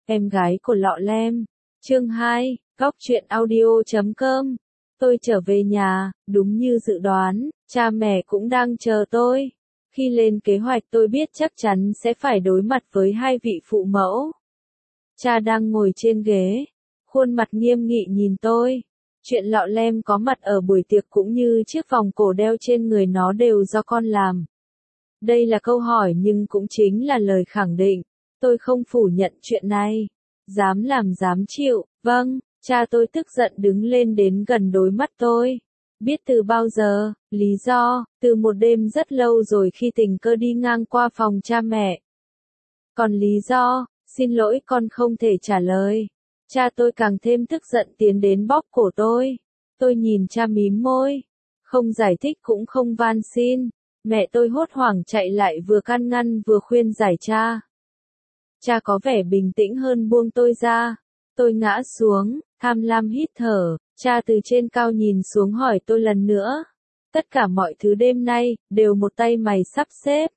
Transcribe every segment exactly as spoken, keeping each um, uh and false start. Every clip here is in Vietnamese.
em gái của Lọ Lem. Chương hai, góc truyện audio chấm com. Tôi trở về nhà, đúng như dự đoán, cha mẹ cũng đang chờ tôi. Khi lên kế hoạch tôi biết chắc chắn sẽ phải đối mặt với hai vị phụ mẫu. Cha đang ngồi trên ghế, khuôn mặt nghiêm nghị nhìn tôi. Chuyện Lọ Lem có mặt ở buổi tiệc cũng như chiếc vòng cổ đeo trên người nó đều do con làm. Đây là câu hỏi nhưng cũng chính là lời khẳng định. Tôi không phủ nhận chuyện này. Dám làm dám chịu, vâng, cha tôi tức giận đứng lên đến gần đối mắt tôi. Biết từ bao giờ, lý do, từ một đêm rất lâu rồi khi tình cờ đi ngang qua phòng cha mẹ. Còn lý do, xin lỗi con không thể trả lời. Cha tôi càng thêm tức giận tiến đến bóp cổ tôi. Tôi nhìn cha mím môi. Không giải thích cũng không van xin. Mẹ tôi hốt hoảng chạy lại vừa can ngăn vừa khuyên giải cha. Cha có vẻ bình tĩnh hơn buông tôi ra. Tôi ngã xuống, tham lam hít thở. Cha từ trên cao nhìn xuống hỏi tôi lần nữa. Tất cả mọi thứ đêm nay, đều một tay mày sắp xếp.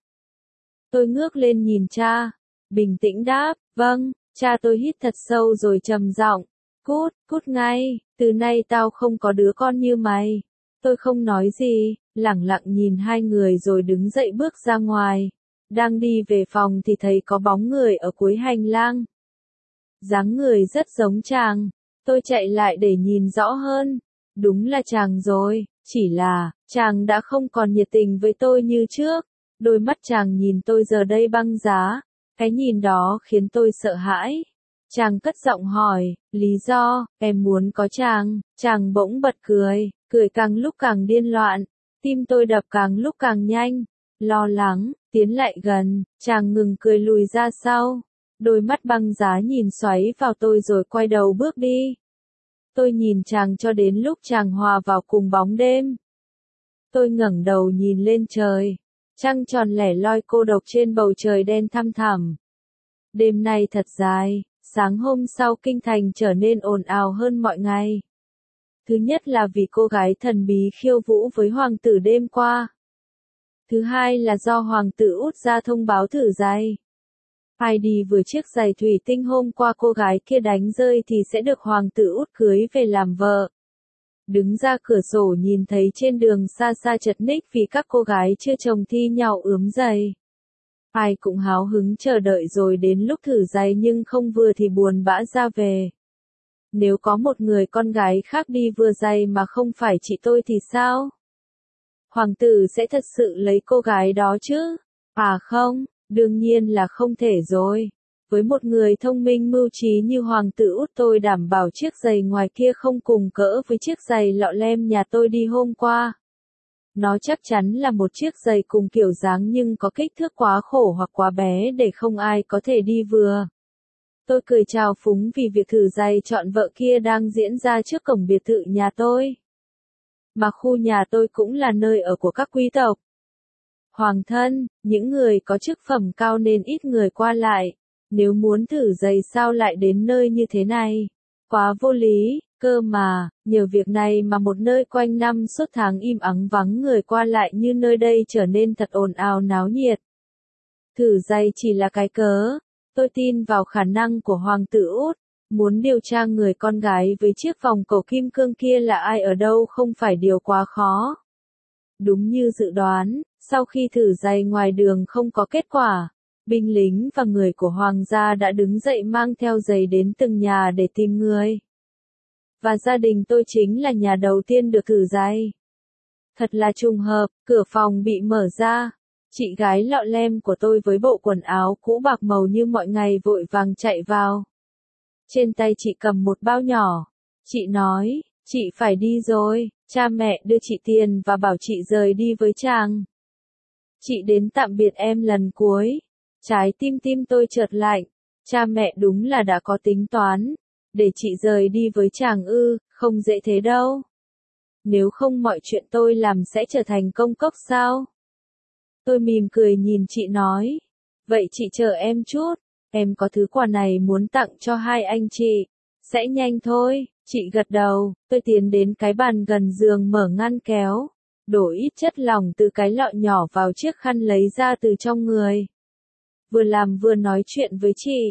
Tôi ngước lên nhìn cha. Bình tĩnh đáp, vâng. Cha tôi hít thật sâu rồi trầm giọng. Cút, cút ngay, từ nay tao không có đứa con như mày. Tôi không nói gì, lẳng lặng nhìn hai người rồi đứng dậy bước ra ngoài. Đang đi về phòng thì thấy có bóng người ở cuối hành lang. Dáng người rất giống chàng. Tôi chạy lại để nhìn rõ hơn. Đúng là chàng rồi, chỉ là, chàng đã không còn nhiệt tình với tôi như trước. Đôi mắt chàng nhìn tôi giờ đây băng giá. Cái nhìn đó khiến tôi sợ hãi. Chàng cất giọng hỏi, lý do, em muốn có chàng. Chàng bỗng bật cười, cười càng lúc càng điên loạn. Tim tôi đập càng lúc càng nhanh. Lo lắng, tiến lại gần, chàng ngừng cười lùi ra sau. Đôi mắt băng giá nhìn xoáy vào tôi rồi quay đầu bước đi. Tôi nhìn chàng cho đến lúc chàng hòa vào cùng bóng đêm. Tôi ngẩng đầu nhìn lên trời. Trăng tròn lẻ loi cô độc trên bầu trời đen thăm thẳm. Đêm nay thật dài, sáng hôm sau kinh thành trở nên ồn ào hơn mọi ngày. Thứ nhất là vì cô gái thần bí khiêu vũ với hoàng tử đêm qua. Thứ hai là do hoàng tử út ra thông báo thử giày. Ai đi vừa chiếc giày thủy tinh hôm qua cô gái kia đánh rơi thì sẽ được hoàng tử út cưới về làm vợ. Đứng ra cửa sổ nhìn thấy trên đường xa xa chật ních vì các cô gái chưa chồng thi nhau ướm giày. Ai cũng háo hứng chờ đợi rồi đến lúc thử giày nhưng không vừa thì buồn bã ra về. Nếu có một người con gái khác đi vừa giày mà không phải chị tôi thì sao? Hoàng tử sẽ thật sự lấy cô gái đó chứ? À không, đương nhiên là không thể rồi. Với một người thông minh mưu trí như hoàng tử út tôi đảm bảo chiếc giày ngoài kia không cùng cỡ với chiếc giày Lọ Lem nhà tôi đi hôm qua. Nó chắc chắn là một chiếc giày cùng kiểu dáng nhưng có kích thước quá khổ hoặc quá bé để không ai có thể đi vừa. Tôi cười chào phúng vì việc thử giày chọn vợ kia đang diễn ra trước cổng biệt thự nhà tôi. Mà khu nhà tôi cũng là nơi ở của các quý tộc. Hoàng thân, những người có chức phẩm cao nên ít người qua lại. Nếu muốn thử giày sao lại đến nơi như thế này? Quá vô lý, cơ mà, nhờ việc này mà một nơi quanh năm suốt tháng im ắng vắng người qua lại như nơi đây trở nên thật ồn ào náo nhiệt. Thử giày chỉ là cái cớ. Tôi tin vào khả năng của hoàng tử út. Muốn điều tra người con gái với chiếc vòng cổ kim cương kia là ai ở đâu không phải điều quá khó. Đúng như dự đoán, sau khi thử giày ngoài đường không có kết quả, binh lính và người của hoàng gia đã đứng dậy mang theo giày đến từng nhà để tìm người. Và gia đình tôi chính là nhà đầu tiên được thử giày. Thật là trùng hợp, cửa phòng bị mở ra. Chị gái Lọ Lem của tôi với bộ quần áo cũ bạc màu như mọi ngày vội vàng chạy vào. Trên tay chị cầm một bao nhỏ. Chị nói, chị phải đi rồi, cha mẹ đưa chị tiền và bảo chị rời đi với chàng. Chị đến tạm biệt em lần cuối. Trái tim tim tôi chợt lạnh. Cha mẹ đúng là đã có tính toán. Để chị rời đi với chàng ư, không dễ thế đâu. Nếu không mọi chuyện tôi làm sẽ trở thành công cốc sao? Tôi mỉm cười nhìn chị nói. Vậy chị chờ em chút. Em có thứ quà này muốn tặng cho hai anh chị. Sẽ nhanh thôi. Chị gật đầu. Tôi tiến đến cái bàn gần giường mở ngăn kéo. Đổ ít chất lỏng từ cái lọ nhỏ vào chiếc khăn lấy ra từ trong người. Vừa làm vừa nói chuyện với chị.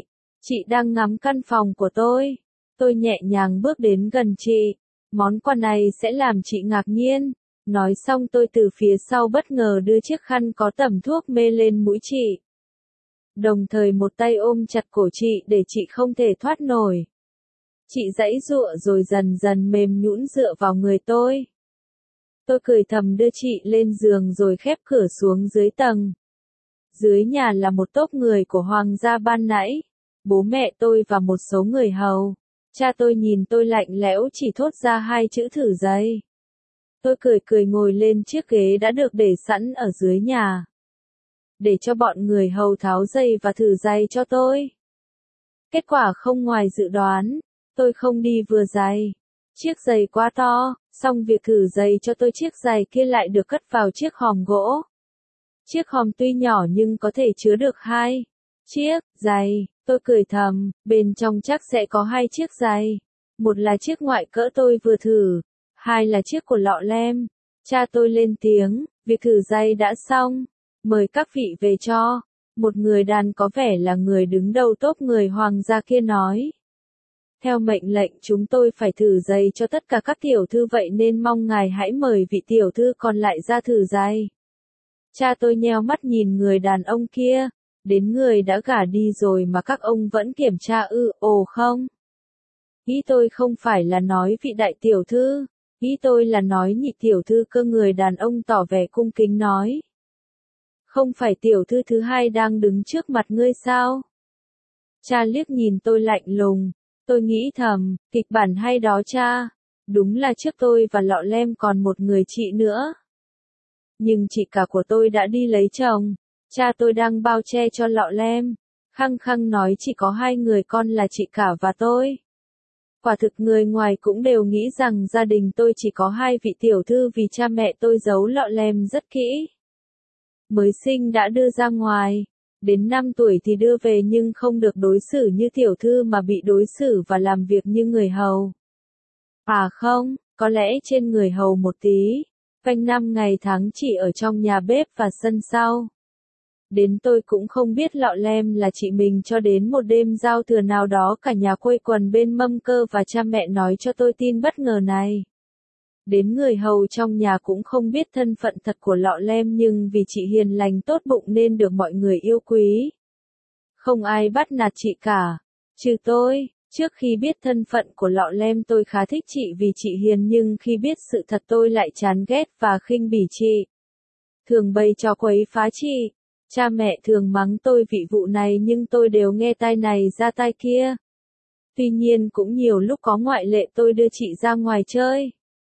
Chị đang ngắm căn phòng của tôi. Tôi nhẹ nhàng bước đến gần chị. Món quà này sẽ làm chị ngạc nhiên. Nói xong tôi từ phía sau bất ngờ đưa chiếc khăn có tẩm thuốc mê lên mũi chị. Đồng thời một tay ôm chặt cổ chị để chị không thể thoát nổi. Chị giãy giụa rồi dần dần mềm nhũn dựa vào người tôi. Tôi cười thầm đưa chị lên giường rồi khép cửa xuống dưới tầng. Dưới nhà là một tốp người của hoàng gia ban nãy. Bố mẹ tôi và một số người hầu. Cha tôi nhìn tôi lạnh lẽo chỉ thốt ra hai chữ thử giày. Tôi cười cười ngồi lên chiếc ghế đã được để sẵn ở dưới nhà. Để cho bọn người hầu tháo giày và thử giày cho tôi. Kết quả không ngoài dự đoán. Tôi không đi vừa giày. Chiếc giày quá to, xong việc thử giày cho tôi chiếc giày kia lại được cất vào chiếc hòm gỗ. Chiếc hòm tuy nhỏ nhưng có thể chứa được hai chiếc giày. Tôi cười thầm, bên trong chắc sẽ có hai chiếc giày. Một là chiếc ngoại cỡ tôi vừa thử, hai là chiếc của Lọ Lem. Cha tôi lên tiếng, việc thử giày đã xong, mời các vị về cho. Một người đàn có vẻ là người đứng đầu tốp người hoàng gia kia nói. Theo mệnh lệnh chúng tôi phải thử giày cho tất cả các tiểu thư vậy nên mong ngài hãy mời vị tiểu thư còn lại ra thử giày. Cha tôi nheo mắt nhìn người đàn ông kia. Đến người đã gả đi rồi mà các ông vẫn kiểm tra ư, ồ không? Ý tôi không phải là nói vị đại tiểu thư, ý tôi là nói nhị tiểu thư cơ. Người đàn ông tỏ vẻ cung kính nói. Không phải tiểu thư thứ hai đang đứng trước mặt ngươi sao? Cha liếc nhìn tôi lạnh lùng, tôi nghĩ thầm, kịch bản hay đó cha, đúng là trước tôi và Lọ Lem còn một người chị nữa. Nhưng chị cả của tôi đã đi lấy chồng. Cha tôi đang bao che cho Lọ Lem, khăng khăng nói chỉ có hai người con là chị cả và tôi. Quả thực người ngoài cũng đều nghĩ rằng gia đình tôi chỉ có hai vị tiểu thư vì cha mẹ tôi giấu Lọ Lem rất kỹ. Mới sinh đã đưa ra ngoài, đến năm tuổi thì đưa về nhưng không được đối xử như tiểu thư mà bị đối xử và làm việc như người hầu. À không, có lẽ trên người hầu một tí, canh năm ngày tháng chỉ ở trong nhà bếp và sân sau. Đến tôi cũng không biết Lọ Lem là chị mình cho đến một đêm giao thừa nào đó cả nhà quây quần bên mâm cơm và cha mẹ nói cho tôi tin bất ngờ này. Đến người hầu trong nhà cũng không biết thân phận thật của Lọ Lem nhưng vì chị hiền lành tốt bụng nên được mọi người yêu quý. Không ai bắt nạt chị cả, trừ tôi. Trước khi biết thân phận của Lọ Lem tôi khá thích chị vì chị hiền nhưng khi biết sự thật tôi lại chán ghét và khinh bỉ chị. Thường bày trò quấy phá chị. Cha mẹ thường mắng tôi vì vụ này nhưng tôi đều nghe tai này ra tai kia. Tuy nhiên cũng nhiều lúc có ngoại lệ tôi đưa chị ra ngoài chơi.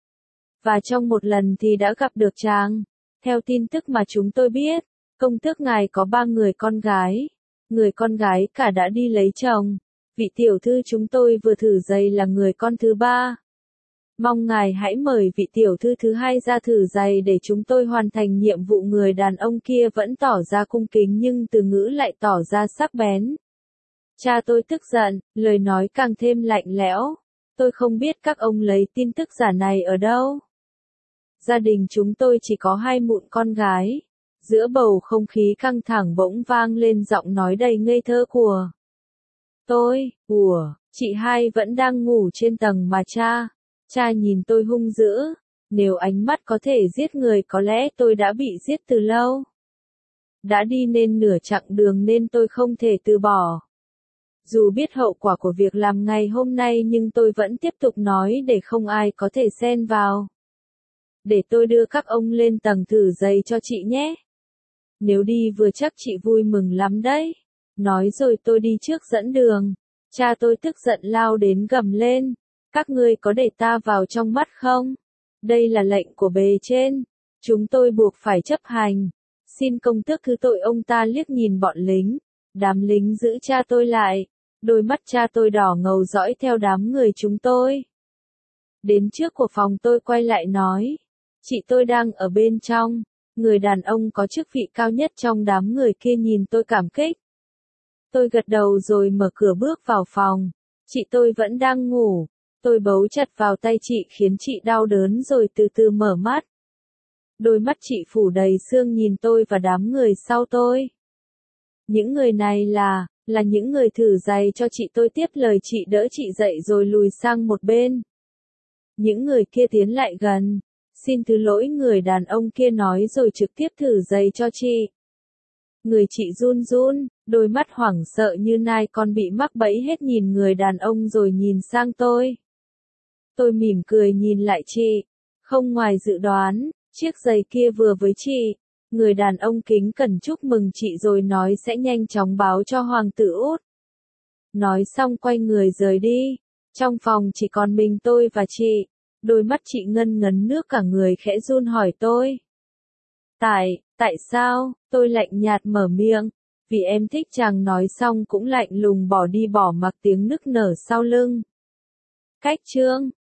Và trong một lần thì đã gặp được chàng. Theo tin tức mà chúng tôi biết, công tước ngài có ba người con gái. Người con gái cả đã đi lấy chồng. Vị tiểu thư chúng tôi vừa thử giày là người con thứ ba. Mong ngài hãy mời vị tiểu thư thứ hai ra thử giày để chúng tôi hoàn thành nhiệm vụ. Người đàn ông kia vẫn tỏ ra cung kính nhưng từ ngữ lại tỏ ra sắc bén. Cha tôi tức giận, lời nói càng thêm lạnh lẽo. Tôi không biết các ông lấy tin tức giả này ở đâu. Gia đình chúng tôi chỉ có hai mụn con gái. Giữa bầu không khí căng thẳng bỗng vang lên giọng nói đầy ngây thơ của tôi. Ủa, chị hai vẫn đang ngủ trên tầng mà cha. Cha nhìn tôi hung dữ. Nếu ánh mắt có thể giết người có lẽ tôi đã bị giết từ lâu. Đã đi nên nửa chặng đường nên tôi không thể từ bỏ. Dù biết hậu quả của việc làm ngày hôm nay nhưng tôi vẫn tiếp tục nói để không ai có thể xen vào. Để tôi đưa các ông lên tầng thử giày cho chị nhé. Nếu đi vừa chắc chị vui mừng lắm đấy. Nói rồi tôi đi trước dẫn đường. Cha tôi tức giận lao đến gầm lên. Các ngươi có để ta vào trong mắt không? Đây là lệnh của bề trên. Chúng tôi buộc phải chấp hành. Xin công tước thứ tội. Ông ta liếc nhìn bọn lính. Đám lính giữ cha tôi lại. Đôi mắt cha tôi đỏ ngầu dõi theo đám người chúng tôi. Đến trước của phòng tôi quay lại nói. Chị tôi đang ở bên trong. Người đàn ông có chức vị cao nhất trong đám người kia nhìn tôi cảm kích. Tôi gật đầu rồi mở cửa bước vào phòng. Chị tôi vẫn đang ngủ. Tôi bấu chặt vào tay chị khiến chị đau đớn rồi từ từ mở mắt. Đôi mắt chị phủ đầy sương nhìn tôi và đám người sau tôi. Những người này là Là những người thử giày cho chị, tôi tiếp lời chị, đỡ chị dậy rồi lùi sang một bên. Những người kia tiến lại gần. Xin thứ lỗi, người đàn ông kia nói rồi trực tiếp thử giày cho chị. Người chị run run, đôi mắt hoảng sợ như nai con bị mắc bẫy hết, nhìn người đàn ông rồi nhìn sang tôi. Tôi mỉm cười nhìn lại chị. Không ngoài dự đoán, chiếc giày kia vừa với chị. Người đàn ông kính cẩn chúc mừng chị rồi nói sẽ nhanh chóng báo cho hoàng tử Út. Nói xong quay người rời đi. Trong phòng chỉ còn mình tôi và chị. Đôi mắt chị ngân ngấn nước, cả người khẽ run hỏi tôi. Tại, tại sao? Tôi lạnh nhạt mở miệng. Vì em thích chàng, nói xong cũng lạnh lùng bỏ đi, bỏ mặc tiếng nức nở sau lưng. Cách chương